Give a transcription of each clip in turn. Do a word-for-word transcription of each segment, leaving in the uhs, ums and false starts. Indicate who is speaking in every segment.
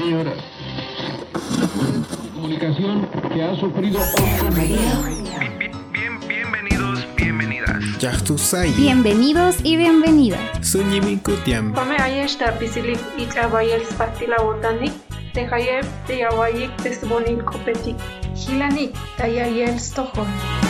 Speaker 1: señoras. Comunicación que ha sufrido...
Speaker 2: Bien, bienvenidos, bienvenidas.
Speaker 3: Bienvenidos y bienvenidas.
Speaker 4: Come ayesta pisilik ich abayel spatila botanik, tehayeb teyawayik tesbonin kopetik, hilanik tayayel stojon.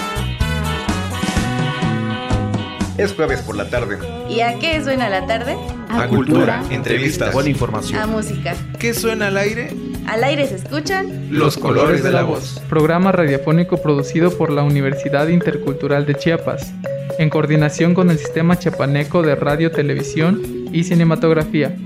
Speaker 2: Es jueves por la tarde.
Speaker 5: ¿Y a qué suena la tarde?
Speaker 2: A, a cultura, cultura, entrevistas, buena información.
Speaker 5: A música.
Speaker 2: ¿Qué suena al aire?
Speaker 5: Al aire se escuchan
Speaker 2: Los colores de la voz.
Speaker 6: Programa radiofónico producido por la Universidad Intercultural de Chiapas, en coordinación con el Sistema Chiapaneco de Radio, Televisión y Cinematografía.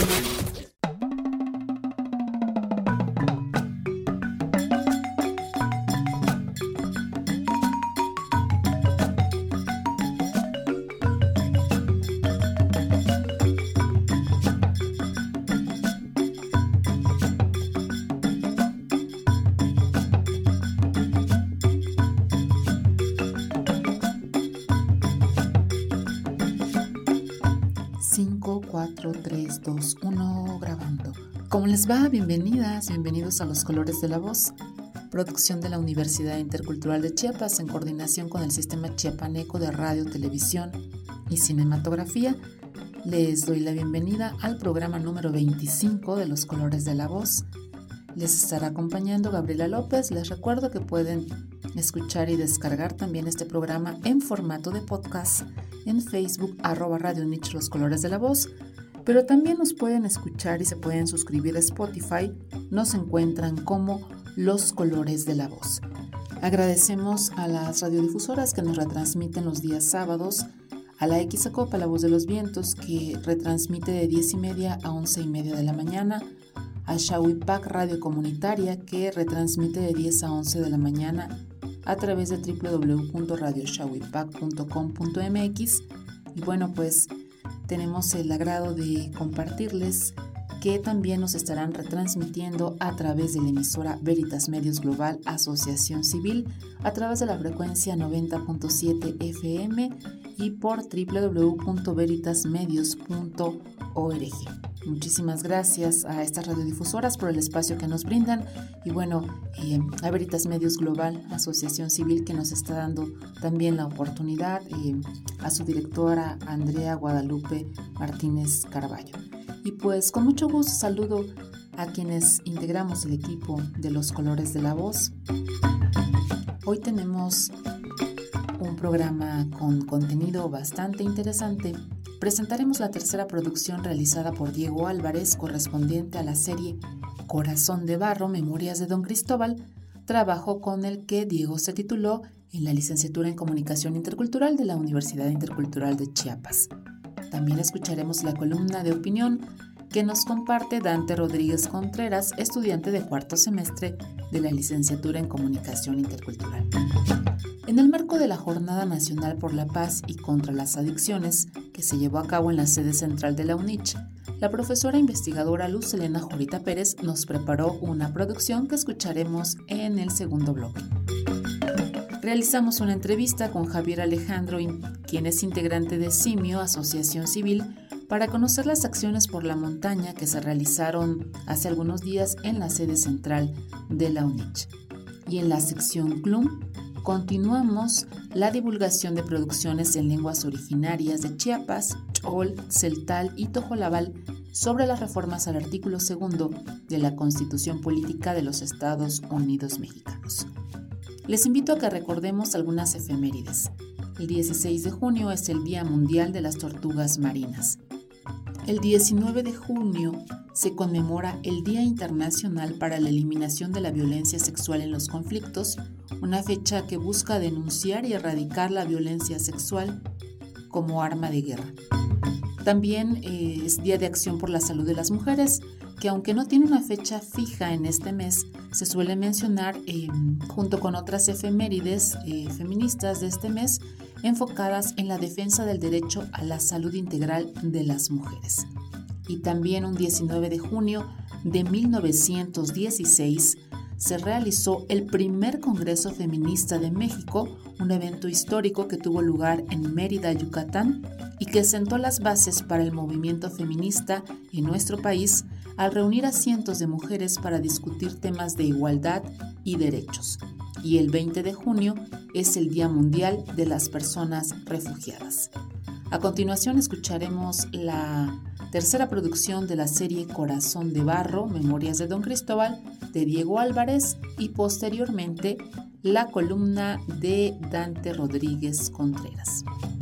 Speaker 7: cinco, cuatro, tres, dos, uno, grabando. ¿Cómo les va? Bienvenidas, bienvenidos a Los Colores de la Voz, producción de la Universidad Intercultural de Chiapas en coordinación con el Sistema Chiapaneco de Radio, Televisión y Cinematografía. Les doy la bienvenida al programa número veinticinco de Los Colores de la Voz. Les estará acompañando Gabriela López. Les recuerdo que pueden escuchar y descargar también este programa en formato de podcast en Facebook, arroba Radio Niche Los Colores de la Voz, pero también nos pueden escuchar y se pueden suscribir a Spotify. Nos encuentran como Los Colores de la Voz. Agradecemos a las radiodifusoras que nos retransmiten los días sábados, a la Xacopa, La Voz de los Vientos, que retransmite de diez y media a once y media de la mañana, a Xahuipac Radio Comunitaria, que retransmite de diez a once de la mañana a través de doble u doble u doble u punto radio xahuipac punto com punto m x. Y bueno, pues tenemos el agrado de compartirles que también nos estarán retransmitiendo a través de la emisora Veritas Medios Global Asociación Civil, a través de la frecuencia noventa punto siete F M y por doble u doble u doble u punto veritas medios punto org. Muchísimas gracias a estas radiodifusoras por el espacio que nos brindan y bueno, eh, a Veritas Medios Global Asociación Civil, que nos está dando también la oportunidad, eh, a su directora Andrea Guadalupe Martínez Carballo. Y pues con mucho gusto saludo a quienes integramos el equipo de Los Colores de la Voz. Hoy tenemos un programa con contenido bastante interesante. Presentaremos la tercera producción realizada por Diego Álvarez, correspondiente a la serie Corazón de Barro, Memorias de Don Cristóbal, trabajo con el que Diego se tituló en la licenciatura en Comunicación Intercultural de la Universidad Intercultural de Chiapas. También escucharemos la columna de opinión que nos comparte Dante Rodríguez Contreras, estudiante de cuarto semestre de la licenciatura en Comunicación Intercultural. En el marco de la Jornada Nacional por la Paz y contra las Adicciones, que se llevó a cabo en la sede central de la U N I C H, la profesora investigadora Luz Helena Jorita Pérez nos preparó una producción que escucharemos en el segundo bloque. Realizamos una entrevista con Javier Alejandro, quien es integrante de Simio, Asociación Civil, para conocer las acciones por la montaña que se realizaron hace algunos días en la sede central de la U N I C H. Y en la sección C L U M continuamos la divulgación de producciones en lenguas originarias de Chiapas, Chol, Celtal y Tojolabal sobre las reformas al artículo segundo de la Constitución Política de los Estados Unidos Mexicanos. Les invito a que recordemos algunas efemérides. El dieciséis de junio es el Día Mundial de las Tortugas Marinas. El diecinueve de junio se conmemora el Día Internacional para la Eliminación de la Violencia Sexual en los Conflictos, una fecha que busca denunciar y erradicar la violencia sexual como arma de guerra. También eh, es Día de Acción por la Salud de las Mujeres, que aunque no tiene una fecha fija en este mes, se suele mencionar eh, junto con otras efemérides eh, feministas de este mes, enfocadas en la defensa del derecho a la salud integral de las mujeres. Y también un diecinueve de junio de mil novecientos dieciséis se realizó el primer Congreso Feminista de México, un evento histórico que tuvo lugar en Mérida, Yucatán, y que sentó las bases para el movimiento feminista en nuestro país al reunir a cientos de mujeres para discutir temas de igualdad y derechos. Y el veinte de junio es el Día Mundial de las Personas Refugiadas. A continuación escucharemos la tercera producción de la serie Corazón de Barro, Memorias de Don Cristóbal, de Diego Álvarez, y posteriormente la columna de Dante Rodríguez Contreras.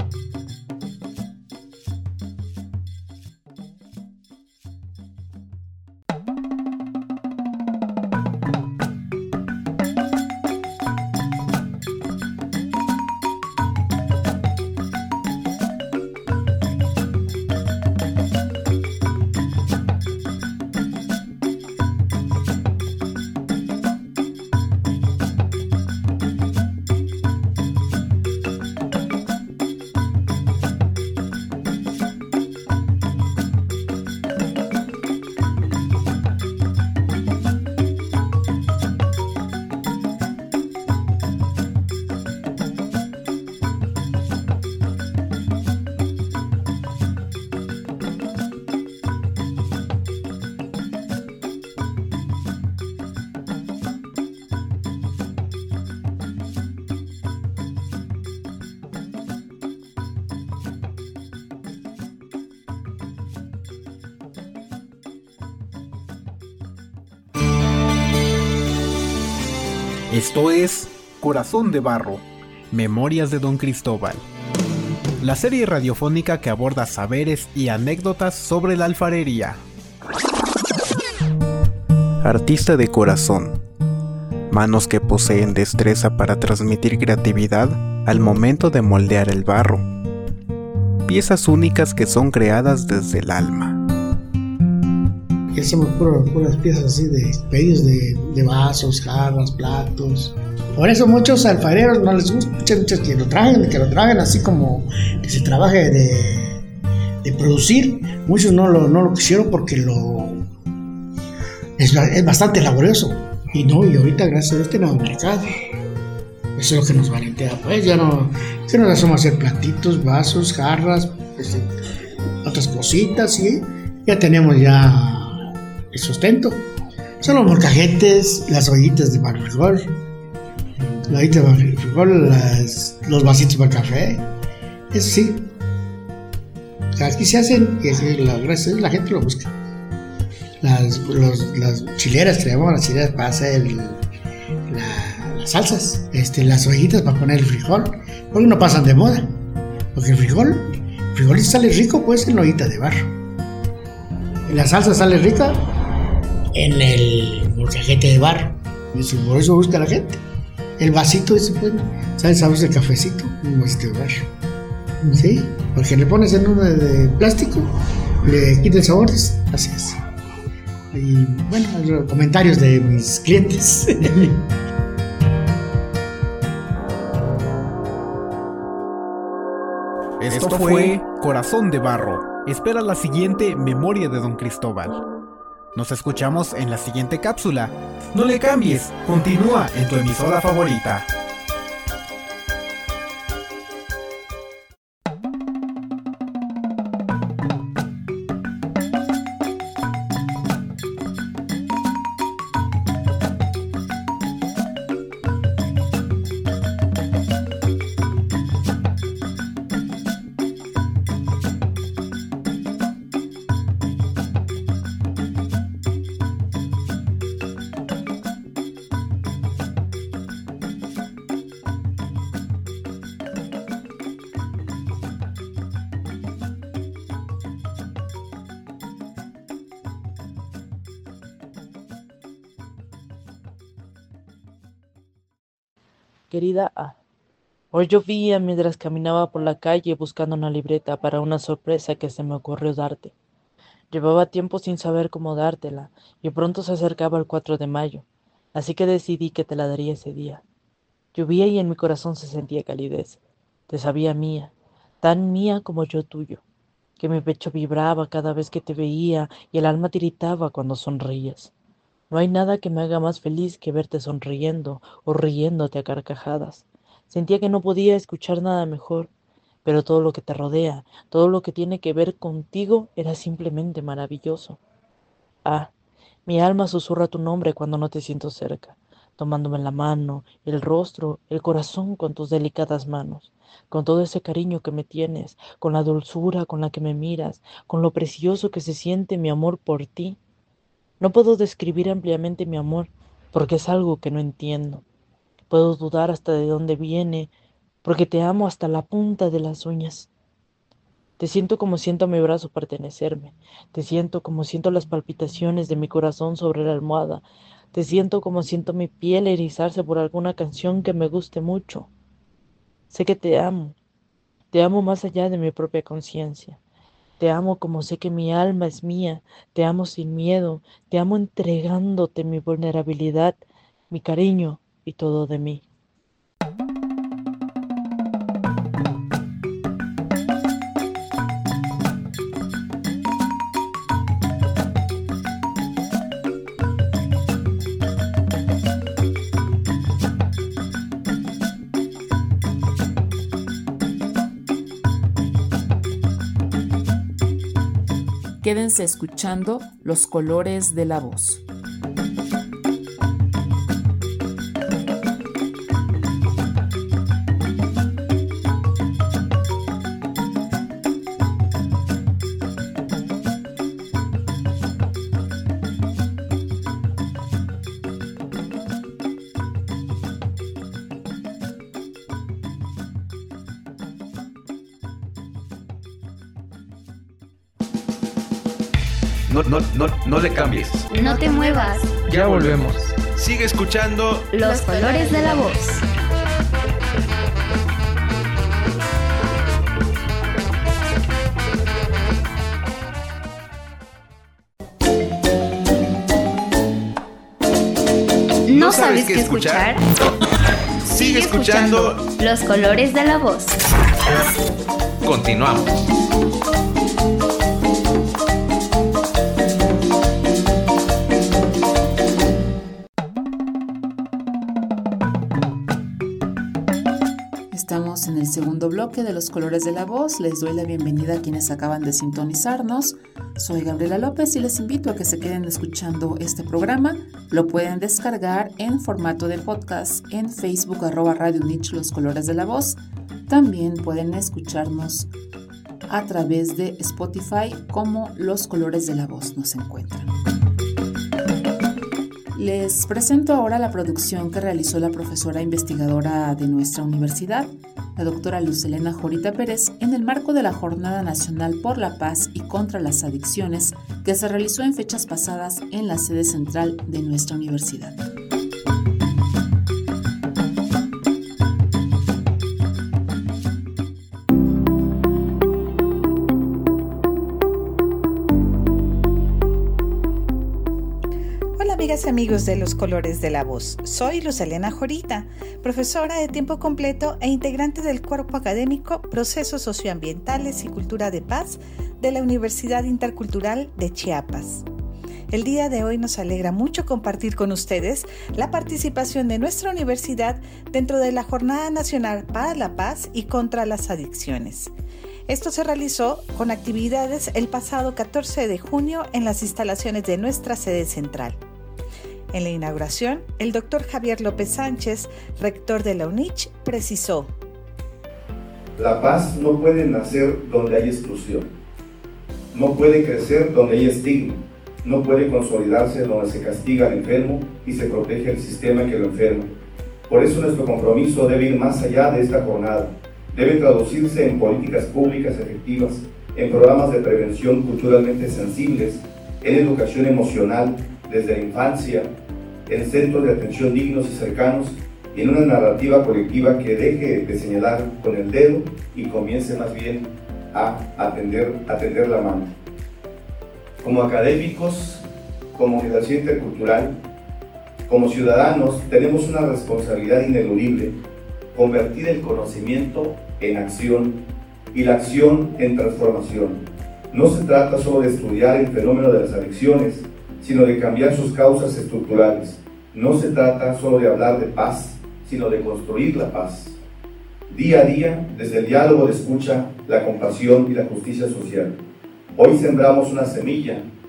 Speaker 8: Esto es Corazón de Barro, Memorias de Don Cristóbal, la serie radiofónica que aborda saberes y anécdotas sobre la alfarería. Artista de corazón, manos que poseen destreza para transmitir creatividad al momento de moldear el barro, piezas únicas que son creadas desde el alma.
Speaker 9: Y hacemos puras, puras piezas así de pedidos de, de vasos, jarras, platos. Por eso muchos alfareros no les gusta, muchas, muchas que lo traen, que lo traen así como que se trabaje de, de producir. Muchos no lo, no lo quisieron porque lo es, es bastante laborioso. Y no, y ahorita gracias a Dios tenemos mercado. Eso es lo que nos valentea, pues ya no, que nos hacemos hacer platitos, vasos, jarras, pues, otras cositas, y ya tenemos ya el sustento. Son los molcajetes, las ollitas de barro frijol, la ollita de barro frijol, las, los vasitos para café. Eso sí, aquí se hacen, y aquí, la, gracias a Dios, la gente lo busca. Las, los, las chileras, que llamamos las chileras para hacer el, la, las salsas, este, las ollitas para poner el frijol, porque no pasan de moda, porque el frijol, el frijol si sale rico pues en la ollita de barro, la salsa sale rica en el molcajete de barro, y eso, por eso busca la gente. El vasito ese, pues, ¿sabes? Sabes el cafecito, un vasito de barro, ¿sí? Porque le pones en uno de, de plástico, le quita el sabor, así es. Y bueno, comentarios de mis clientes.
Speaker 8: Esto fue Corazón de Barro. Espera la siguiente Memoria de Don Cristóbal. Nos escuchamos en la siguiente cápsula. No le cambies, continúa en tu emisora favorita.
Speaker 10: Querida A, hoy llovía mientras caminaba por la calle buscando una libreta para una sorpresa que se me ocurrió darte. Llevaba tiempo sin saber cómo dártela y pronto se acercaba el cuatro de mayo, así que decidí que te la daría ese día. Llovía y en mi corazón se sentía calidez. Te sabía mía, tan mía como yo tuyo, que mi pecho vibraba cada vez que te veía y el alma tiritaba cuando sonreías. No hay nada que me haga más feliz que verte sonriendo o riéndote a carcajadas. Sentía que no podía escuchar nada mejor, pero todo lo que te rodea, todo lo que tiene que ver contigo era simplemente maravilloso. Ah, mi alma susurra tu nombre cuando no te siento cerca, tomándome la mano, el rostro, el corazón con tus delicadas manos, con todo ese cariño que me tienes, con la dulzura con la que me miras, con lo precioso que se siente mi amor por ti. No puedo describir ampliamente mi amor, porque es algo que no entiendo. Puedo dudar hasta de dónde viene, porque te amo hasta la punta de las uñas. Te siento como siento a mi brazo pertenecerme. Te siento como siento las palpitaciones de mi corazón sobre la almohada. Te siento como siento mi piel erizarse por alguna canción que me guste mucho. Sé que te amo. Te amo más allá de mi propia conciencia. Te amo como sé que mi alma es mía. Te amo sin miedo. Te amo entregándote mi vulnerabilidad, mi cariño y todo de mí.
Speaker 7: Quédense escuchando Los colores de la voz.
Speaker 2: No, no, no, no le cambies.
Speaker 3: No te muevas.
Speaker 6: Ya volvemos.
Speaker 2: Sigue escuchando
Speaker 3: Los colores de la voz. ¿No sabes qué escuchar?
Speaker 2: Sigue escuchando
Speaker 3: Los colores de la voz.
Speaker 2: Continuamos.
Speaker 7: Estamos en el segundo bloque de Los colores de la voz. Les doy la bienvenida a quienes acaban de sintonizarnos. Soy Gabriela López y les invito a que se queden escuchando este programa. Lo pueden descargar en formato de podcast en Facebook arroba Radio Unich Los colores de la voz. También pueden escucharnos a través de Spotify como Los colores de la voz nos encuentran. Les presento ahora la producción que realizó la profesora investigadora de nuestra universidad, la doctora Luz Helena Jorita Pérez, en el marco de la Jornada Nacional por la Paz y contra las Adicciones, que se realizó en fechas pasadas en la sede central de nuestra universidad.
Speaker 11: Amigas y amigos de Los colores de la voz, soy Luz Helena Jorita, profesora de tiempo completo e integrante del cuerpo académico Procesos Socioambientales y Cultura de Paz de la Universidad Intercultural de Chiapas. El día de hoy nos alegra mucho compartir con ustedes la participación de nuestra universidad dentro de la Jornada Nacional para la Paz y contra las Adicciones. Esto se realizó con actividades el pasado catorce de junio en las instalaciones de nuestra sede central. En la inauguración, el doctor Javier López Sánchez, rector de la UNICH, precisó:
Speaker 12: la paz no puede nacer donde hay exclusión, no puede crecer donde hay estigma, no puede consolidarse donde se castiga al enfermo y se protege el sistema que lo enferma. Por eso nuestro compromiso debe ir más allá de esta jornada, debe traducirse en políticas públicas efectivas, en programas de prevención culturalmente sensibles, en educación emocional desde la infancia, en centros de atención dignos y cercanos y en una narrativa colectiva que deje de señalar con el dedo y comience más bien a atender, atender la mano. Como académicos, como universidad intercultural, como ciudadanos, tenemos una responsabilidad ineludible: convertir el conocimiento en acción y la acción en transformación. No se trata solo de estudiar el fenómeno de las adicciones, sino de cambiar sus causas estructurales. No se trata solo de hablar de paz, sino de construir la paz. Día a día, desde el diálogo de escucha, la compasión y la justicia social. Hoy sembramos una semilla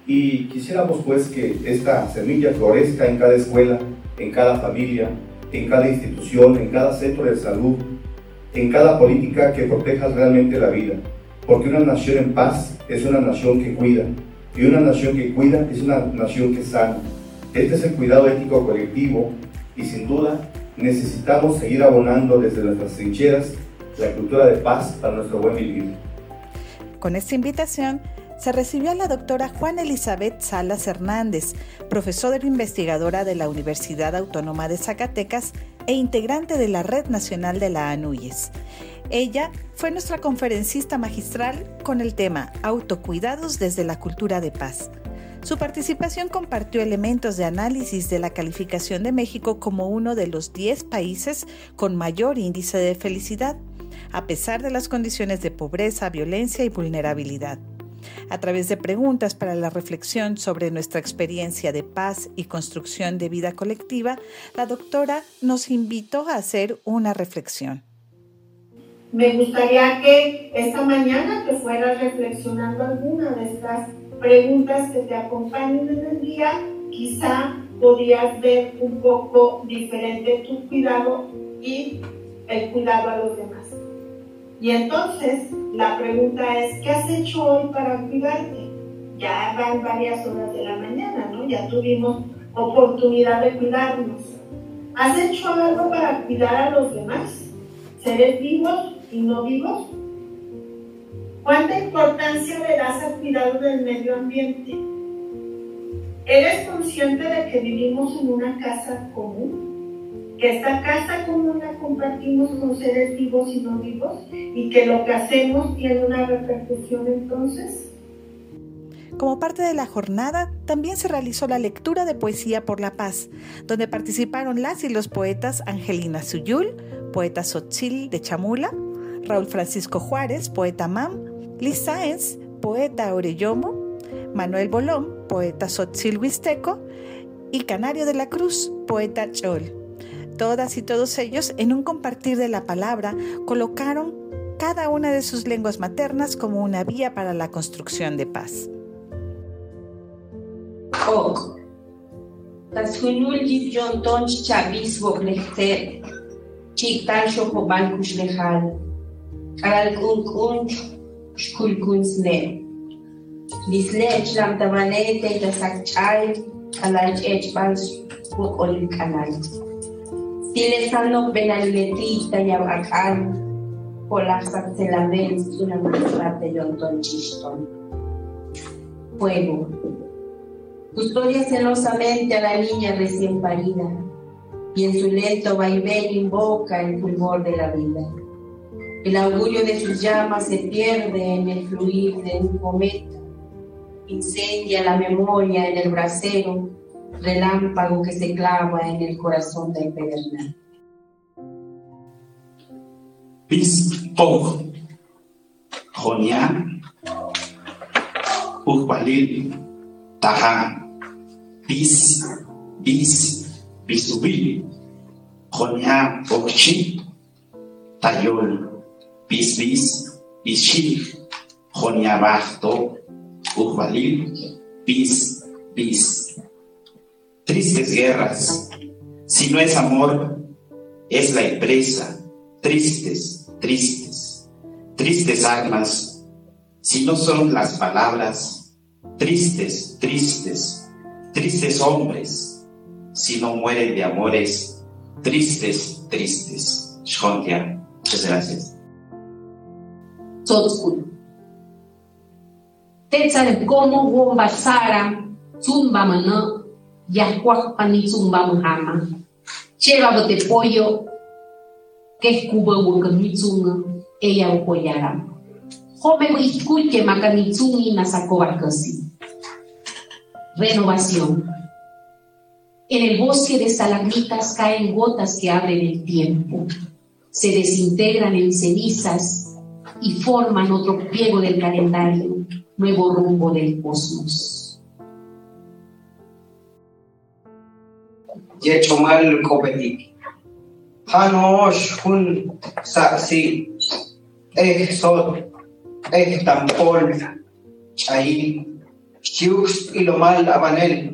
Speaker 12: Y quisiéramos pues que esta semilla florezca en cada escuela, en cada familia, en cada institución, en cada centro de salud, en cada política que proteja realmente la vida. Porque una nación en paz es una nación que cuida, y una nación que cuida es una nación que sana. Este es el cuidado ético colectivo y sin duda necesitamos seguir abonando desde nuestras trincheras la cultura de paz para nuestro buen vivir.
Speaker 11: Con esta invitación se recibió a la doctora Juana Elizabeth Salas Hernández, profesora e investigadora de la Universidad Autónoma de Zacatecas e integrante de la Red Nacional de la ANUYES. Ella fue nuestra conferencista magistral con el tema Autocuidados desde la cultura de paz. Su participación compartió elementos de análisis de la calificación de México como uno de los diez países con mayor índice de felicidad, a pesar de las condiciones de pobreza, violencia y vulnerabilidad. A través de preguntas para la reflexión sobre nuestra experiencia de paz y construcción de vida colectiva, la doctora nos invitó a hacer una reflexión.
Speaker 13: Me gustaría que esta mañana te fueras reflexionando alguna de estas preguntas que te acompañen en el día. Quizá podrías ver un poco diferente tu cuidado y el cuidado a los demás. Y entonces la pregunta es, ¿qué has hecho hoy para cuidarte? Ya van varias horas de la mañana, ¿no? Ya tuvimos oportunidad de cuidarnos. ¿Has hecho algo para cuidar a los demás? ¿Seres vivos y no vivos? ¿Cuánta importancia le das al cuidado del medio ambiente? ¿Eres consciente de que vivimos en una casa común? Que esta casa común la compartimos con seres vivos y no vivos y que lo que hacemos tiene una repercusión entonces.
Speaker 11: Como parte de la jornada, también se realizó la lectura de Poesía por la Paz, donde participaron las y los poetas Angelina Suyul, poeta Xochitl de Chamula, Raúl Francisco Juárez, poeta Mam, Liz Sáenz, poeta Orellomo, Manuel Bolón, poeta Xochitl Huisteco y Canario de la Cruz, poeta Chol. Todas y todos ellos, en un compartir de la palabra, colocaron cada una de sus lenguas maternas como una vía para la construcción de paz.
Speaker 14: Ok. Tasfunul jib jonton chabis voklehter. Chiktan shokoban kushlehal. Karal kun shkul kunsne. Lislech lam tamanete tasakchai. Kalal echbans vokol kanal. Silesano benalletita yabakan. Polaksak selamen una masrate jonton chiston. Fuego. Custodia celosamente a la niña recién parida y en su lento vaivén invoca el fulgor de la vida. El augurio de sus llamas se pierde en el fluir de un cometa, incendia la memoria en el brasero, relámpago que se clava en el corazón del pedernal.
Speaker 15: Pispog, Jonia, Ujbalil, Taha, Bis, Bis, Bisubi, Jonia, Okchi, Tayol, Bis, Bis, Bishi, Jonia, Bachto, Ujbalil, Bis, Bis. Tristes guerras, si no es amor, es la empresa. Tristes, tristes, tristes armas, si no son las palabras. Tristes, tristes, tristes hombres, si no mueren de amores. Tristes, tristes. Shkontia, muchas gracias.
Speaker 16: Tzotzkul. Tetzar como wombasara, zumba mana, yahkwak pani zumba muhama. Cheva bote pollo, que es cuba wukamitzunga, ella upoyara. Joven escuche makamitzungi nasakobakasi. Renovación. En el bosque de estalagmitas caen gotas que abren el tiempo, se desintegran en cenizas y forman otro pliego del calendario, nuevo rumbo del cosmos.
Speaker 17: Yechomal Kopetik. Hanosh Hun Saksi. Eh, so, eh, Tampol, Chay. Xiux ilomal abanel.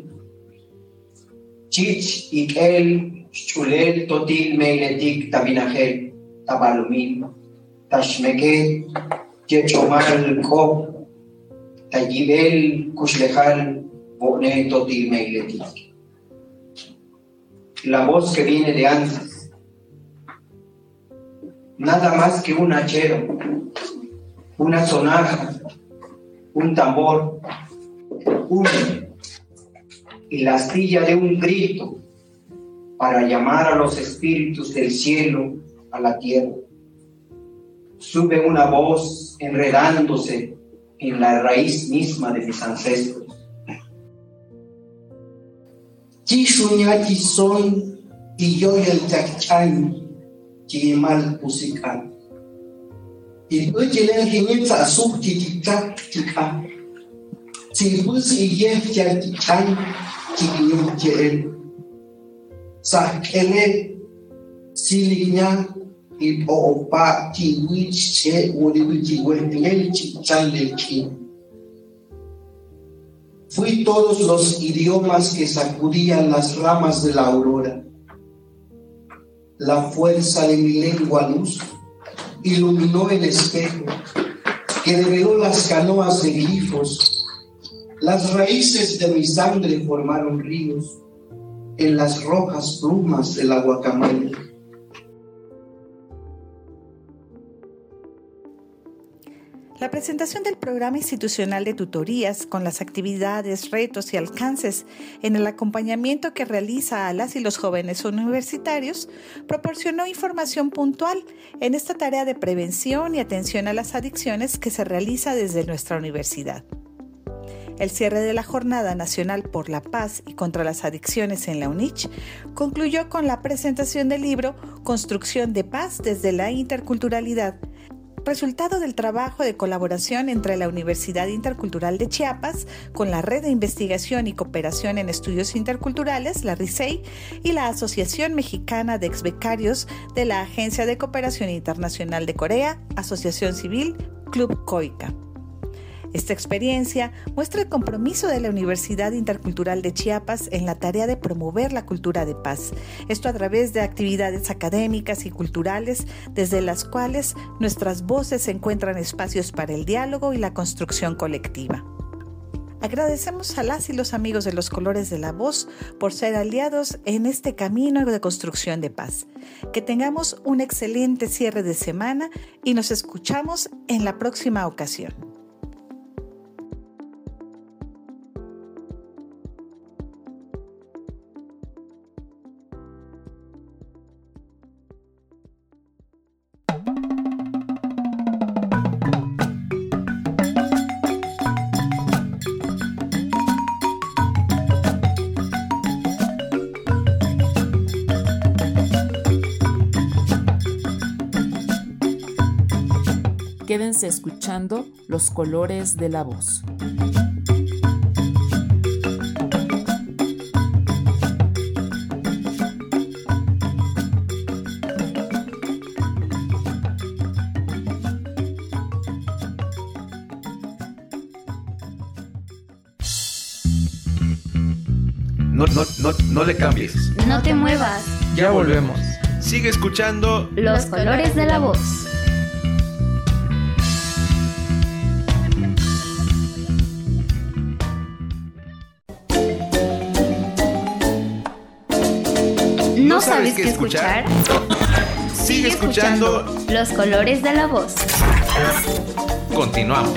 Speaker 17: Chich ikel chulel totil meiletik tabinajel tabalumil. Tashmeke yechomal ko. Tayibel kushlejal bone totil meiletik. La voz que viene de antes. Nada más que un hachero, una sonaja, un tambor, un y la astilla de un grito para llamar a los espíritus del cielo a la tierra. Sube una voz enredándose en la raíz misma de mis ancestros. Chishuñaki son y yo el chakchan. Chimal musical. Y hoy tienen que ir a su chichicha chica. Si pues y yef ya chichan chiquillo quieren. Sakele siligna y opa chiwich che uribichi hueltinel chichan lechi. Fui todos los idiomas que sacudían las ramas de la aurora. La fuerza de mi lengua luz iluminó el espejo que develó las canoas de glifos. Las raíces de mi sangre formaron ríos en las rojas plumas de la guacamole.
Speaker 11: La presentación del programa institucional de tutorías con las actividades, retos y alcances en el acompañamiento que realiza a las y los jóvenes universitarios proporcionó información puntual en esta tarea de prevención y atención a las adicciones que se realiza desde nuestra universidad. El cierre de la Jornada Nacional por la Paz y contra las Adicciones en la UNICH concluyó con la presentación del libro Construcción de Paz desde la Interculturalidad, resultado del trabajo de colaboración entre la Universidad Intercultural de Chiapas con la Red de Investigación y Cooperación en Estudios Interculturales, la RICEI, y la Asociación Mexicana de Exbecarios de la Agencia de Cooperación Internacional de Corea, Asociación Civil, Club COICA. Esta experiencia muestra el compromiso de la Universidad Intercultural de Chiapas en la tarea de promover la cultura de paz, esto a través de actividades académicas y culturales desde las cuales nuestras voces encuentran espacios para el diálogo y la construcción colectiva. Agradecemos a las y los amigos de los Colores de la Voz por ser aliados en este camino de construcción de paz. Que tengamos un excelente cierre de semana y nos escuchamos en la próxima ocasión.
Speaker 7: Quédense escuchando Los Colores de la Voz.
Speaker 2: No, no, no, no le cambies.
Speaker 3: No te muevas.
Speaker 6: Ya volvemos.
Speaker 2: Sigue escuchando
Speaker 3: Los Colores de la Voz. ¿No sabes qué escuchar?
Speaker 2: Sigue escuchando
Speaker 3: Los Colores de la Voz.
Speaker 2: Continuamos.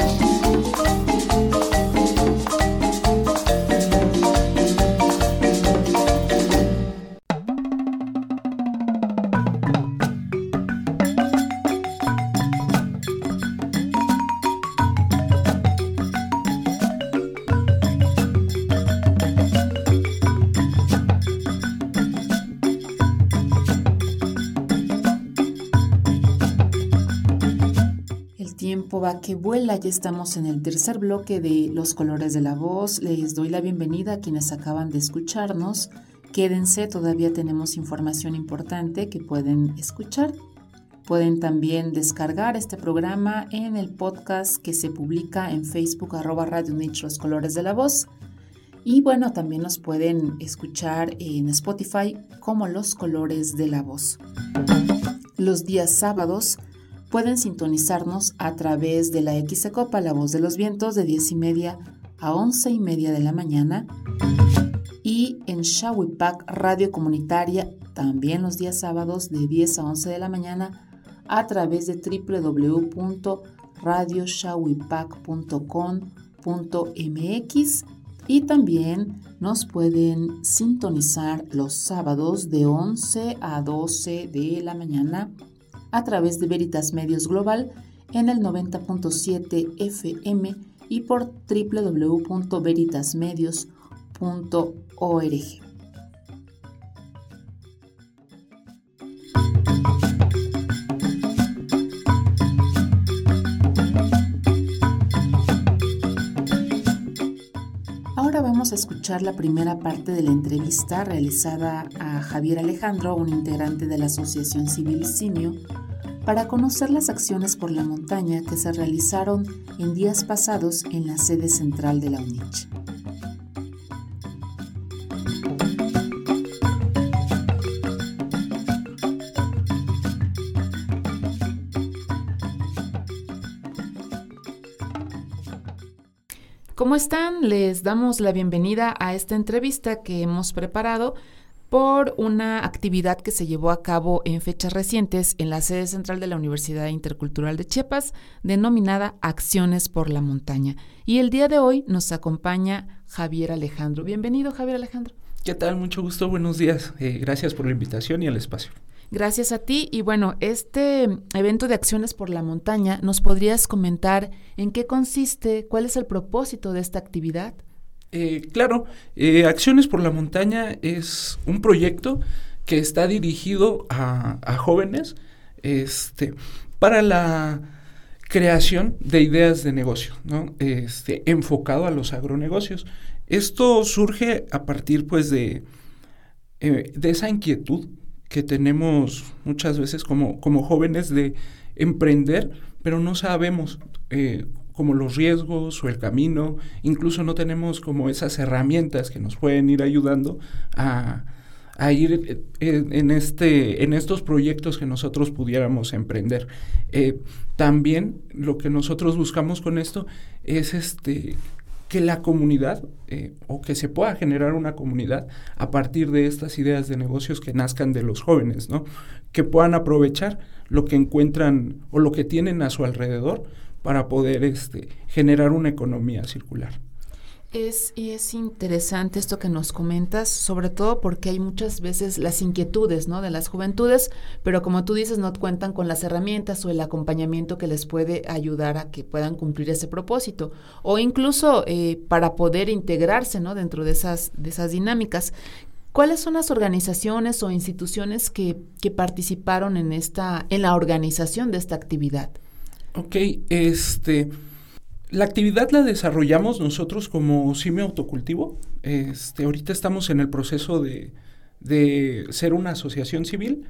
Speaker 7: Va que vuela, ya estamos en el tercer bloque de Los Colores de la Voz. Les doy la bienvenida a quienes acaban de escucharnos. Quédense, todavía tenemos información importante que pueden escuchar. Pueden también descargar este programa en el podcast que se publica en Facebook, arroba Radio Unich, Los Colores de la Voz. Y bueno, también nos pueden escuchar en Spotify como Los Colores de la Voz. Los días sábados pueden sintonizarnos a través de la Xcopa, La Voz de los Vientos, de diez y media a once y media de la mañana. Y en Shawipac Radio Comunitaria, también los días sábados de diez a once de la mañana, a través de doble u doble u doble u punto radio shawipac punto com punto m x. Y también nos pueden sintonizar los sábados de once a doce de la mañana a través de Veritas Medios Global en el noventa punto siete F M y por doble u doble u doble u punto veritas medios punto org. Ahora vamos a escuchar la primera parte de la entrevista realizada a Javier Alejandro, un integrante de la Asociación Civil Simio, para conocer las acciones por la montaña que se realizaron en días pasados en la sede central de la UNICH. ¿Cómo están? Les damos la bienvenida a esta entrevista que hemos preparado por una actividad que se llevó a cabo en fechas recientes en la sede central de la Universidad Intercultural de Chiapas, denominada Acciones por la Montaña. Y el día de hoy nos acompaña Javier Alejandro. Bienvenido, Javier Alejandro.
Speaker 18: ¿Qué tal? Mucho gusto, buenos días. Eh, gracias por la invitación y el espacio.
Speaker 7: Gracias a ti. Y bueno, este evento de Acciones por la Montaña, ¿nos podrías comentar en qué consiste, cuál es el propósito de esta actividad?
Speaker 18: Eh, claro, eh, Acciones por la Montaña es un proyecto que está dirigido a, a jóvenes este, para la creación de ideas de negocio, ¿no? Este, enfocado a los agronegocios. Esto surge a partir pues de, eh, de esa inquietud que tenemos muchas veces como, como jóvenes de emprender, pero no sabemos eh, como los riesgos o el camino, incluso no tenemos como esas herramientas que nos pueden ir ayudando a, a ir en, en, este, en estos proyectos que nosotros pudiéramos emprender. Eh, también lo que nosotros buscamos con esto es este que la comunidad eh, o que se pueda generar una comunidad a partir de estas ideas de negocios que nazcan de los jóvenes, ¿no? Que puedan aprovechar lo que encuentran o lo que tienen a su alrededor para poder este, generar una economía circular.
Speaker 7: Es, y es interesante esto que nos comentas, sobre todo porque hay muchas veces las inquietudes, ¿no?, de las juventudes, pero como tú dices, no cuentan con las herramientas o el acompañamiento que les puede ayudar a que puedan cumplir ese propósito, o incluso eh, para poder integrarse, ¿no?, dentro de esas, de esas dinámicas. ¿Cuáles son las organizaciones o instituciones que, que participaron en esta, en la organización de esta actividad?
Speaker 18: Ok, este... La actividad la desarrollamos nosotros como Simio Autocultivo. Este, ahorita estamos en el proceso de, de ser una asociación civil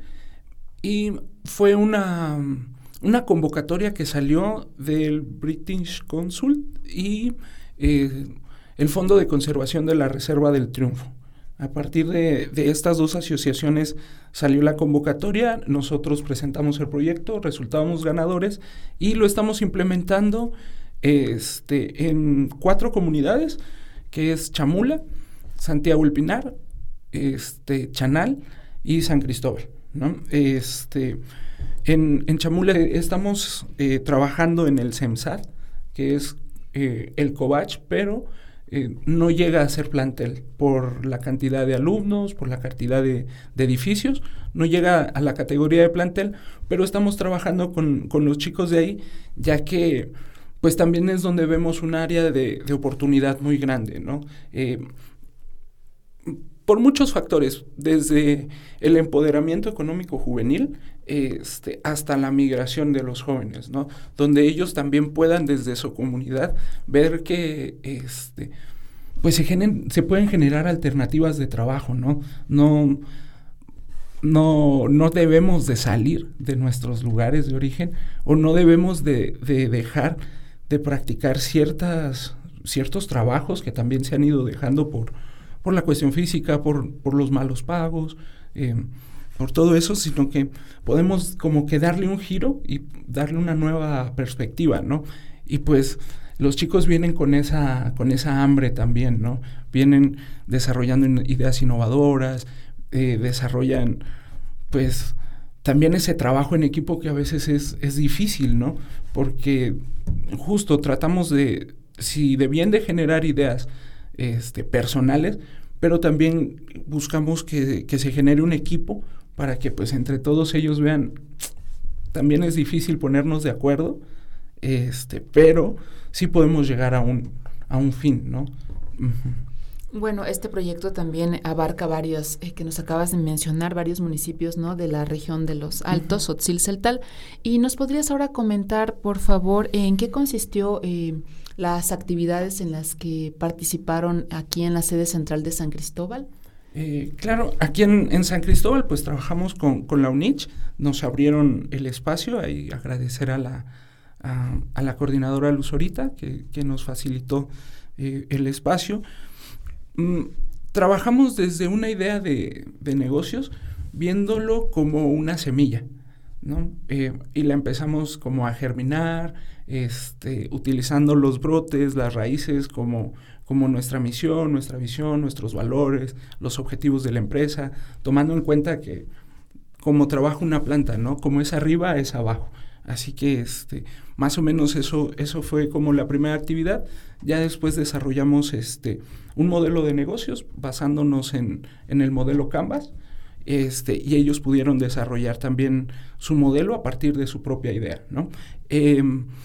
Speaker 18: y fue una, una convocatoria que salió del British Council y eh, el Fondo de Conservación de la Reserva del Triunfo. A partir de, de estas dos asociaciones salió la convocatoria, nosotros presentamos el proyecto, resultamos ganadores y lo estamos implementando Este, en cuatro comunidades, que es Chamula, Santiago El Pinar, este, Chanal y San Cristóbal, ¿no? Este, en, en Chamula estamos eh, trabajando en el CEMSAT, que es eh, el COVACH, pero eh, no llega a ser plantel por la cantidad de alumnos, por la cantidad de, de edificios, no llega a la categoría de plantel, pero estamos trabajando con, con los chicos de ahí, ya que pues también es donde vemos un área de, de oportunidad muy grande, ¿no? Eh, por muchos factores, desde el empoderamiento económico juvenil este, hasta la migración de los jóvenes, ¿no? Donde ellos también puedan desde su comunidad ver que este, pues se, genen, se pueden generar alternativas de trabajo, ¿no? No no, no debemos de salir de nuestros lugares de origen o no debemos de, de dejar de practicar ciertas, ciertos trabajos que también se han ido dejando por, por la cuestión física, por, por los malos pagos, eh, por todo eso, sino que podemos como que darle un giro y darle una nueva perspectiva, ¿no? Y pues los chicos vienen con esa, con esa hambre también, ¿no? Vienen desarrollando ideas innovadoras, eh, desarrollan pues también ese trabajo en equipo que a veces es, es difícil, ¿no? Porque justo tratamos de, si de bien de generar ideas este, personales, pero también buscamos que, que se genere un equipo para que pues entre todos ellos vean, también es difícil ponernos de acuerdo, este, pero sí podemos llegar a un, a un fin, ¿no? Uh-huh.
Speaker 7: Bueno, este proyecto también abarca varios, eh, que nos acabas de mencionar, varios municipios, ¿no?, de la región de los Altos, uh-huh. Tzotzil-Tzeltal. Y nos podrías ahora comentar, por favor, en qué consistió eh, las actividades en las que participaron aquí en la sede central de San Cristóbal.
Speaker 18: Eh, claro, aquí en, en San Cristóbal pues trabajamos con, con la U N I C H, nos abrieron el espacio, ahí agradecer a la, a, a la coordinadora Luz Orita que, que nos facilitó eh, el espacio. Mm, trabajamos desde una idea de, de negocios, viéndolo como una semilla, ¿no? Eh, y la empezamos como a germinar, este, utilizando los brotes, las raíces como... como nuestra misión, nuestra visión, nuestros valores, los objetivos de la empresa, tomando en cuenta que como trabaja una planta, ¿no? Como es arriba, es abajo. Así que este, más o menos eso, eso fue como la primera actividad. Ya después desarrollamos este, un modelo de negocios basándonos en, en el modelo Canvas, este, y ellos pudieron desarrollar también su modelo a partir de su propia idea, ¿no? Eh,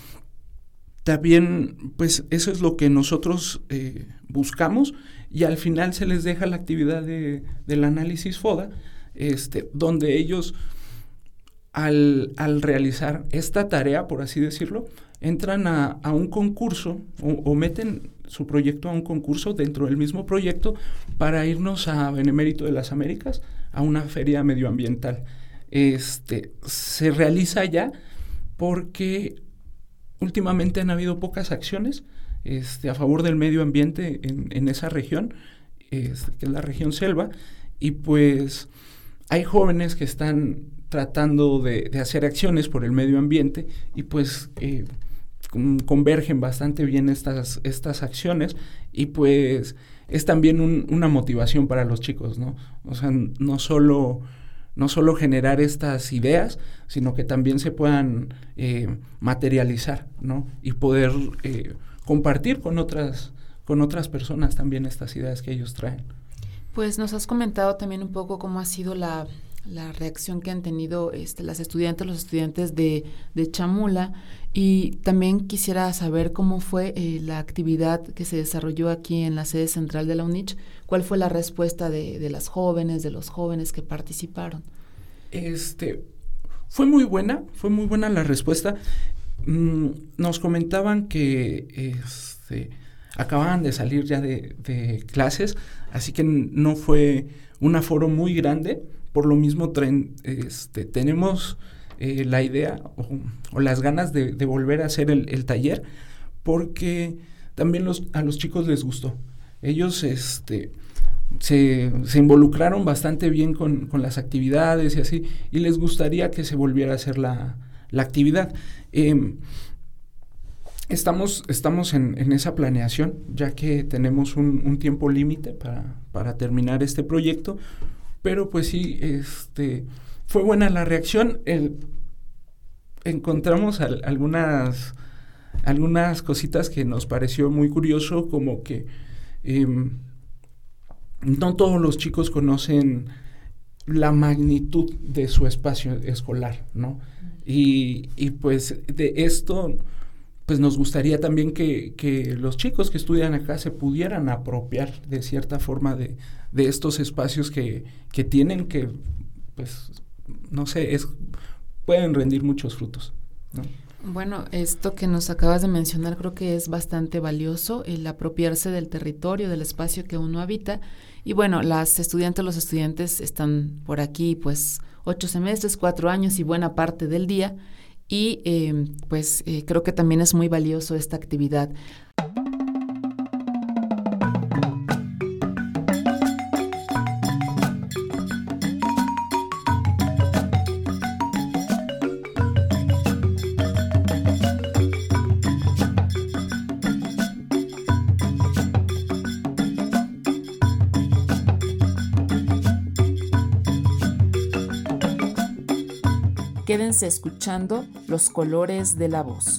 Speaker 18: También, pues, eso es lo que nosotros eh, buscamos y al final se les deja la actividad de, del análisis FODA, este, donde ellos, al, al realizar esta tarea, por así decirlo, entran a, a un concurso o, o meten su proyecto a un concurso dentro del mismo proyecto para irnos a Benemérito de las Américas, a una feria medioambiental. Este, se realiza ya porque... últimamente han habido pocas acciones este, a favor del medio ambiente en, en esa región, este, que es la región selva, y pues hay jóvenes que están tratando de, de hacer acciones por el medio ambiente y pues eh, con, convergen bastante bien estas, estas acciones y pues es también un, una motivación para los chicos, ¿no? O sea, no solo... no solo generar estas ideas, sino que también se puedan eh, materializar, ¿no? Y poder eh, compartir con otras, con otras personas también estas ideas que ellos traen.
Speaker 7: Pues nos has comentado también un poco cómo ha sido la, la reacción que han tenido este, las estudiantes, los estudiantes de, de Chamula, y también quisiera saber cómo fue eh, la actividad que se desarrolló aquí en la sede central de la U N I C H. ¿Cuál fue la respuesta de, de las jóvenes, de los jóvenes que participaron?
Speaker 18: Este, fue muy buena, fue muy buena la respuesta. Mm, nos comentaban que este, acababan de salir ya de, de clases, así que no fue un aforo muy grande. Por lo mismo, tren, este, tenemos eh, la idea o, o las ganas de, de volver a hacer el, el taller, porque también los, a los chicos les gustó. Ellos este, se, se involucraron bastante bien con, con las actividades y así, y les gustaría que se volviera a hacer la, la actividad. Eh, estamos estamos en, en esa planeación, ya que tenemos un, un tiempo límite para, para terminar este proyecto, pero pues sí, este, fue buena la reacción. El, encontramos al, algunas, algunas cositas que nos pareció muy curioso, como que eh, no todos los chicos conocen la magnitud de su espacio escolar, ¿no? Y, y pues de esto, pues nos gustaría también que, que los chicos que estudian acá se pudieran apropiar de cierta forma de, de estos espacios que, que tienen, que, pues, no sé, es, pueden rendir muchos frutos, ¿no?
Speaker 7: Bueno, esto que nos acabas de mencionar creo que es bastante valioso, el apropiarse del territorio, del espacio que uno habita. Y bueno, las estudiantes, los estudiantes están por aquí pues ocho semestres, cuatro años y buena parte del día. Y eh, pues eh, creo que también es muy valioso esta actividad. Quédense escuchando Los colores de la voz.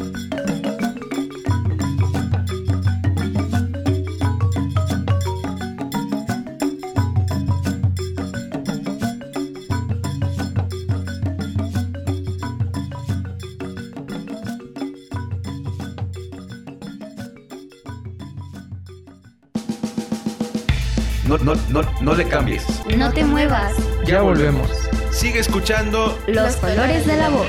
Speaker 2: No, no, no, no le cambies.
Speaker 3: No te muevas.
Speaker 6: Ya volvemos.
Speaker 2: Sigue escuchando
Speaker 3: Los colores de la voz.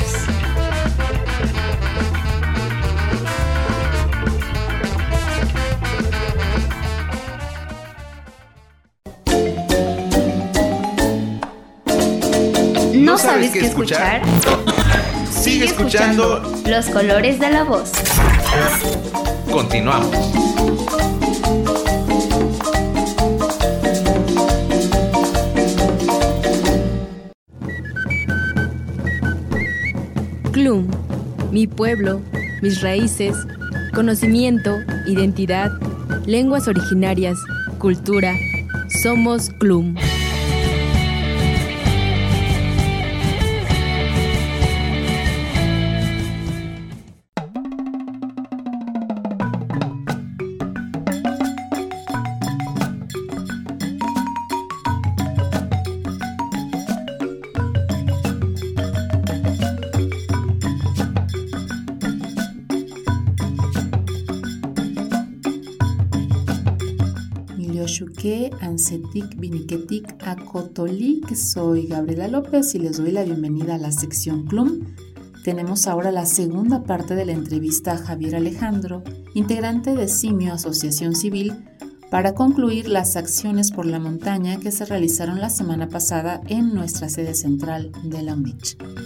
Speaker 3: ¿No sabes qué escuchar?
Speaker 2: Sigue escuchando
Speaker 3: Los colores de la voz.
Speaker 2: Continuamos.
Speaker 19: CLUM, mi pueblo, mis raíces, conocimiento, identidad, lenguas originarias, cultura. Somos CLUM.
Speaker 7: Milioshuké, Ansetik, Biniketik, Akotolik. Soy Gabriela López y les doy la bienvenida a la sección CLUM. Tenemos ahora la segunda parte de la entrevista a Javier Alejandro, integrante de Simio Asociación Civil, para concluir las acciones por la montaña que se realizaron la semana pasada en nuestra sede central de la U M I C H.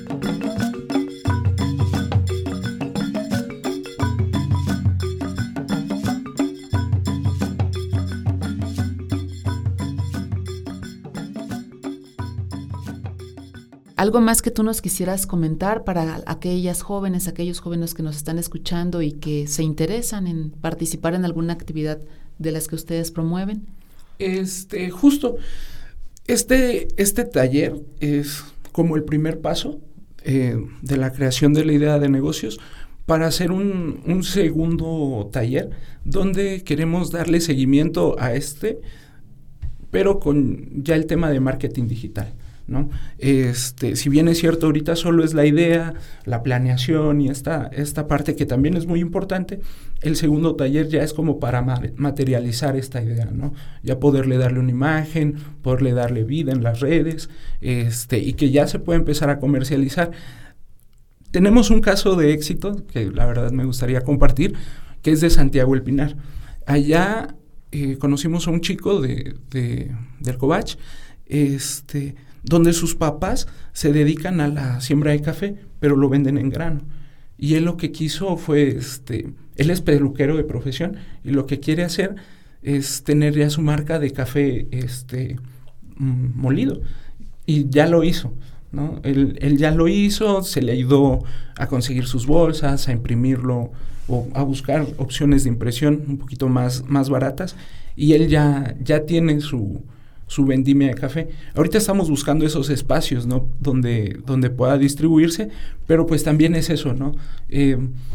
Speaker 7: ¿Algo más que tú nos quisieras comentar para aquellas jóvenes, aquellos jóvenes que nos están escuchando y que se interesan en participar en alguna actividad de las que ustedes promueven?
Speaker 18: Este, justo, este, este taller es como el primer paso eh, de la creación de la idea de negocios para hacer un, un segundo taller donde queremos darle seguimiento a este, pero con ya el tema de marketing digital, ¿no? Este, si bien es cierto, ahorita solo es la idea, la planeación y esta, esta parte que también es muy importante, el segundo taller ya es como para ma- materializar esta idea, ¿no? Ya poderle darle una imagen, poderle darle vida en las redes, este, y que ya se puede empezar a comercializar. Tenemos un caso de éxito que la verdad me gustaría compartir, que es de Santiago El Pinar. Allá eh, conocimos a un chico de, de, del Covach, este... donde sus papás se dedican a la siembra de café, pero lo venden en grano. Y él lo que quiso fue, este, él es peluquero de profesión, y lo que quiere hacer es tener ya su marca de café este, molido. Y ya lo hizo, ¿no? Él, él ya lo hizo, se le ayudó a conseguir sus bolsas, a imprimirlo, o a buscar opciones de impresión un poquito más, más baratas, y él ya, ya tiene su... su vendimia de café. Ahorita estamos buscando esos espacios, ¿no? Donde, donde pueda distribuirse, pero pues también es eso, ¿no? Eh,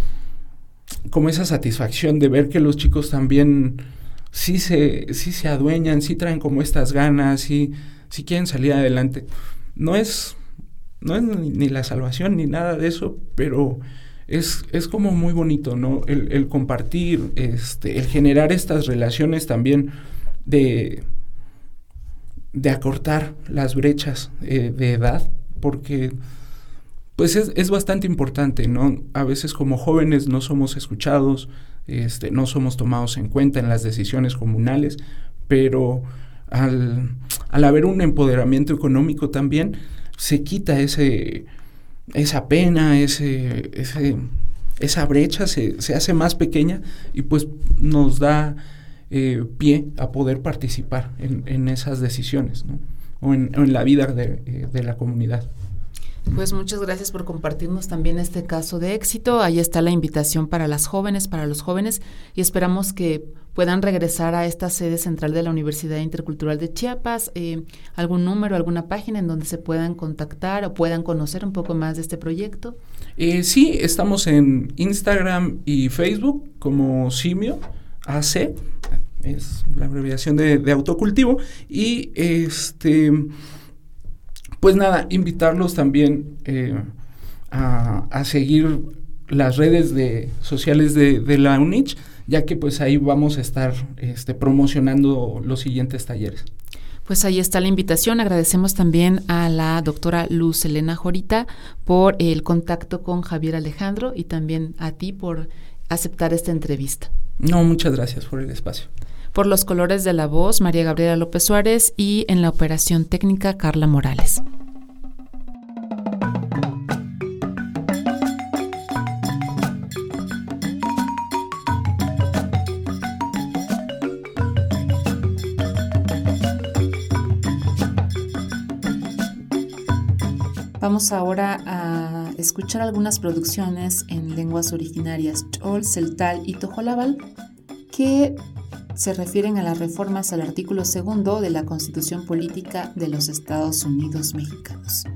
Speaker 18: como esa satisfacción de ver que los chicos también sí se, sí se adueñan, sí traen como estas ganas, sí, sí quieren salir adelante. No es, no es ni, ni la salvación ni nada de eso, pero es, es como muy bonito, ¿no? El, el compartir, este, el generar estas relaciones también de... de acortar las brechas eh, de edad, porque pues es, es bastante importante, ¿no? A veces como jóvenes no somos escuchados, este, no somos tomados en cuenta en las decisiones comunales, pero al, al haber un empoderamiento económico también, se quita ese, esa pena, ese, ese, esa brecha se, se hace más pequeña y pues nos da eh, pie a poder participar en, en esas decisiones, ¿no? O en, en la vida de, de la comunidad.
Speaker 7: Pues muchas gracias por compartirnos también este caso de éxito. Ahí está la invitación para las jóvenes, para los jóvenes, y esperamos que puedan regresar a esta sede central de la Universidad Intercultural de Chiapas, eh, algún número, alguna página en donde se puedan contactar o puedan conocer un poco más de este proyecto.
Speaker 18: Eh, sí, estamos en Instagram y Facebook como Simio A C, es la abreviación de, de autocultivo, y este... Pues nada, invitarlos también eh, a, a seguir las redes de, sociales de, de la U N I C H, ya que pues ahí vamos a estar este, promocionando los siguientes talleres.
Speaker 7: Pues ahí está la invitación. Agradecemos también a la doctora Luz Helena Jorita por el contacto con Javier Alejandro y también a ti por aceptar esta entrevista.
Speaker 18: No, muchas gracias por el espacio.
Speaker 7: Por los colores de la voz, María Gabriela López Suárez, y en la operación técnica, Carla Morales. Vamos ahora a escuchar algunas producciones en lenguas originarias Chol, Celtal y Tojolabal, que se refieren a las reformas al artículo segundo de la Constitución Política de los Estados Unidos Mexicanos.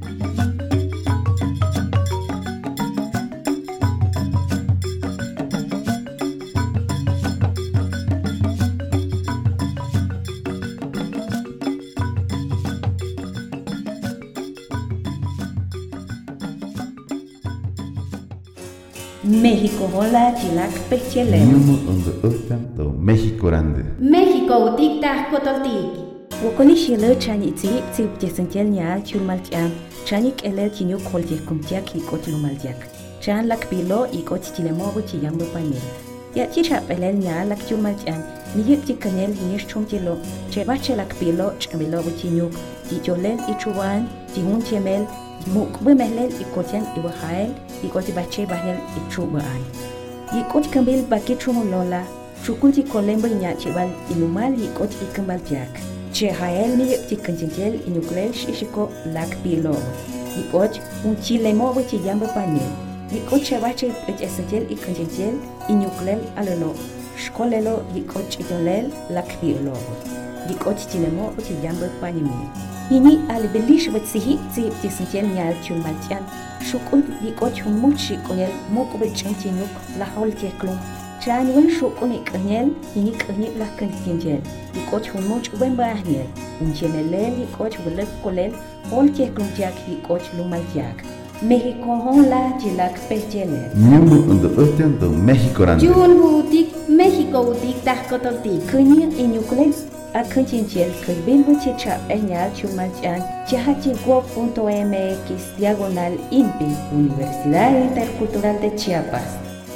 Speaker 20: México hola chilak pechele.
Speaker 21: Niumu unde utam do México grande.
Speaker 20: México utikta kotoltik.
Speaker 22: Wokoni shile chani tsi tsi pjesentel nya chulmaltiam. Chani kelel chinyo kolje kumtia ki kotlumaldyak. Chan lak pilo i kot chilemo chi yambo panel. Ya chicha pelel nya lak chulmaltiam. Ni yiti kanel nish chumtilo. Chebache lak pilo chmilo chinyo. Di jolen i chuan, di hun chemel. Muk bemelel ikotian iwahael ikoti bache bahel ichuban ikot kambil baki chumulola chukunti kolembo nya chibal inumal ikot ikambal jak che hael mi tikanjel inuklel shishiko lak pilo ikot un chile mobo chi yamba panel ikot chebache esentel ikanjel inuklel alolo shkolelo ikot chidolel lak pilo ikot chile mobo chi yamba panimi Ini albelish betsihi tsi tisentel nyal chulmaltian shukun dikot humuchi konel mokbe chantinuk la hol teklum chan wen shukun ikanyel ini kanyel la kantinjel dikot humuch bembahniel unchemelel dikot bulek kolel hol teklum jak dikot lumaltiak México hola chilak pechele
Speaker 21: Niumu unde utam do México grande.
Speaker 20: Jul hutik México utik tahkotoltik
Speaker 22: Kanya inyukles a Conchinchel, que bilbo chicha eñal chumanchan, chahachigua.mx diagonal impi, Universidad Intercultural de Chiapas.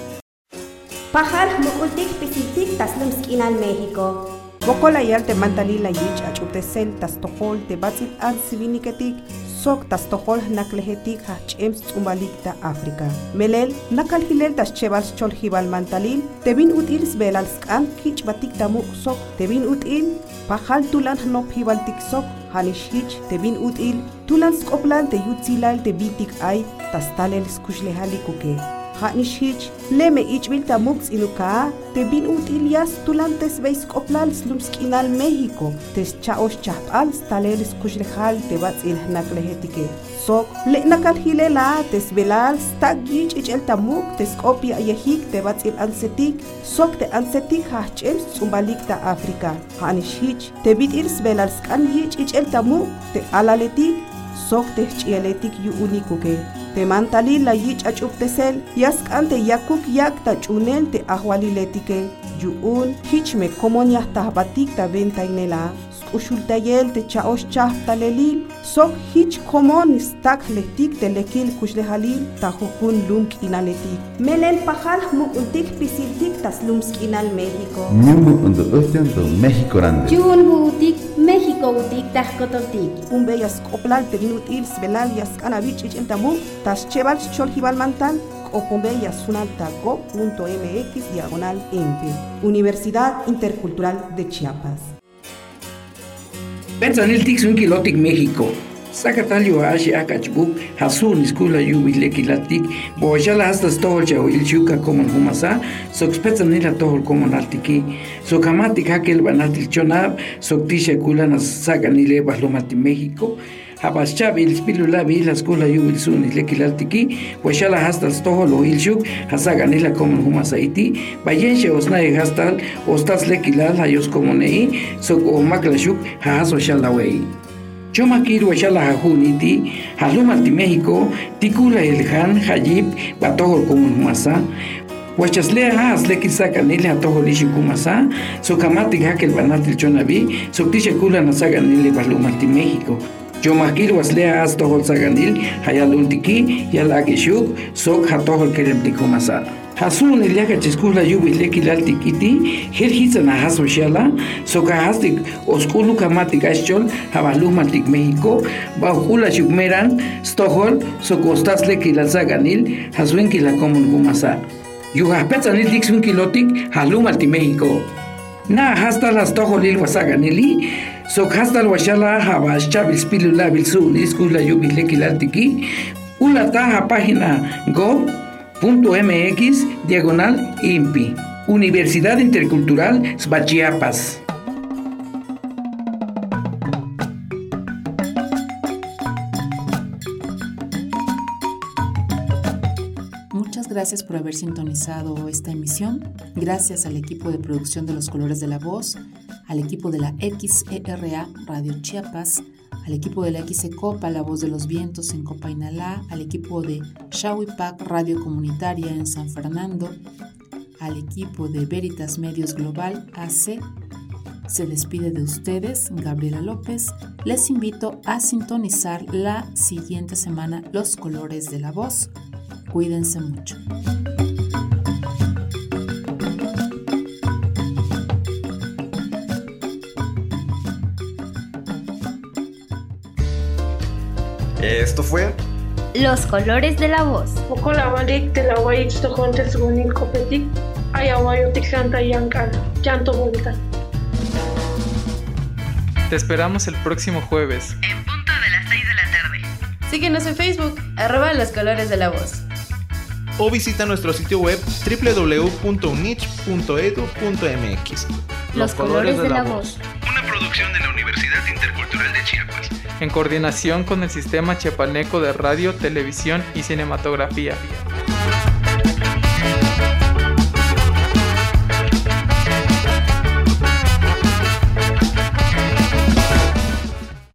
Speaker 20: Pajal mukultik pisitik taslum skinal México.
Speaker 23: Bokola yal te mantali la yich achutesel tas tohol te batzit al siviniketik, sok tas tohol naklehetik hachem tsumbalik ta África. Melel nakal hilel tas chebal chol hibal mantalil, te bin util sbelal skan kich batik tamuk sok, te bin util pajal tulan hanop hibal tik sok, hanish hich te bin util, tulan skoplan te yutzilal te bitik ay, tas talel skushlehalikuke. kuke. Hanish hich leme ichbil tamux inuka te bin utilias tulantes veis koplal slumskinal México tes chaos chapal stalelis kuslehal te bats il naklehetike sok le nakal hilela tes belal stagich ichel tamuk tes kopia yehik te bats il ansetik sok te ansetik hachel sumbalik ta Afrika hanish hich te bit il belal skan hich ichel tamuk te alaletik sok te chieletik yu unikuke te mantali la yich achuptesel yaskante yakuk yak ta chunel te ahwaliletike yuun hich me komonya tahbatik ta venta inela ushultayel te chaosh chahtalelil, sok hich komon stak letik telekil kushlehalil tajukun lumk inaletik.
Speaker 20: Melen pajal mukuntik pisiltik tas lumsk inal México.
Speaker 2: Nyumbu undo ustian do México grande.
Speaker 20: Yun buutik México utik tajkotoltik.
Speaker 23: Umbeyas koplal tegnut il svelal yas kanavich ich entamu, tas cheval choljival mantal, o pombeya sunaltago punto mx diagonal empe. Universidad Intercultural de Chiapas.
Speaker 1: Pensanil tix un kilotic México. Sacatalio ashi akachbuk, hasun iskula yubilekilatik, boyala hasta stolcha o ilchuka como humasa, soxpetsanila tohol como altiki, sokamatik hakel banatil chonab, soktisha kulana saganile baslomati México, Habashab il spilula vi la escuela yubil sun lekilaltiki, boyala hasta stohol o ilchuk, hasaganila como humasaiti, bayenshe osnae hastal, ostas lekilal hayos como nei, sok o maklashuk, hahaso shalawei. Chomakir Huachala Jajuniti, Halumalti México, Ticula Elhan, Hayib, Batohol Comunumasa, Huachaslea Aslekisaka Nile Atoholishi Kumasa, Sokamati Hakel Banatil Chonavi, Soktisha Kula Nasaga Nile Balumalti México. Chomakir Waslea Astohol Saganil, Hayalultiki, Yalagishuk, Sok Hatohol Keremtikumasa. Hasun iliaka chiskula yubi lekilaltikiti, Helhizana Hasoshala, Sokahastik, Oskulu Kamatik Ashchol, Habalumatik México, Bajula Shukmeran, Stohol, Sokostas Lekilalzaganil, Haswinki la Comun Gumasa. Yuhapetzanil Dixwinkilotik, Halumalti México. Na hasta las Toholil Wasaganili, Sok hasta Washala, Habash Chabil Spilula Bilsun, Iskula yubi lekilaltiki, Ulataha página go. Punto mx diagonal impi. Universidad Intercultural Chiapas.
Speaker 7: Muchas gracias por haber sintonizado esta emisión. Gracias al equipo de producción de Los Colores de la Voz, al equipo de la X E R A Radio Chiapas, al equipo de la X E Copa, La Voz de los Vientos en Copainalá, al equipo de Shawipac Radio Comunitaria en San Fernando, al equipo de Veritas Medios Global A C. Se despide de ustedes Gabriela López. Les invito a sintonizar la siguiente semana Los Colores de la Voz. Cuídense mucho.
Speaker 2: Esto fue
Speaker 3: Los Colores de la Voz.
Speaker 6: Te esperamos el próximo jueves.
Speaker 3: En punto de las seis de la tarde.
Speaker 19: Síguenos en Facebook, arroba Los Colores de la Voz.
Speaker 8: O visita nuestro sitio web doble u doble u doble u punto unich punto e d u punto m x.
Speaker 3: Los Colores de la Voz.
Speaker 2: Una producción de la Universidad Intercultural de Chiapas.
Speaker 6: En coordinación con el Sistema Chiapaneco de Radio, Televisión y Cinematografía.